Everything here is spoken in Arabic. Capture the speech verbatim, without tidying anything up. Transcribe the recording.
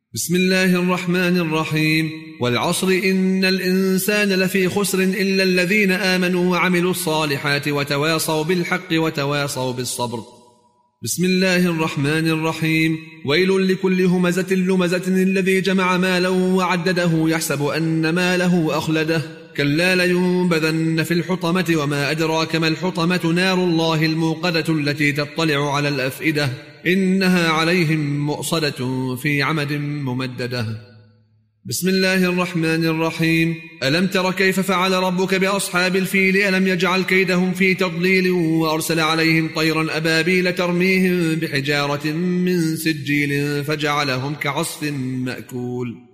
بسم الله الرحمن الرحيم. والعصر إن الإنسان لفي خسر إلا الذين آمنوا وعملوا الصالحات وتواصوا بالحق وتواصوا بالصبر. بسم الله الرحمن الرحيم. ويل لكل همزة لمزة الذي جمع مالا وعدده يحسب أن ماله أخلده كلا لينبذن في الحطمة وما أدراك ما الحطمة نار الله الموقدة التي تطلع على الأفئدة إنها عليهم مؤصدة في عمد ممددة. بسم الله الرحمن الرحيم. ألم تر كيف فعل ربك بأصحاب الفيل ألم يجعل كيدهم في تضليل وأرسل عليهم طيرا أبابيل ترميهم بحجارة من سجيل فجعلهم كعصف مأكول.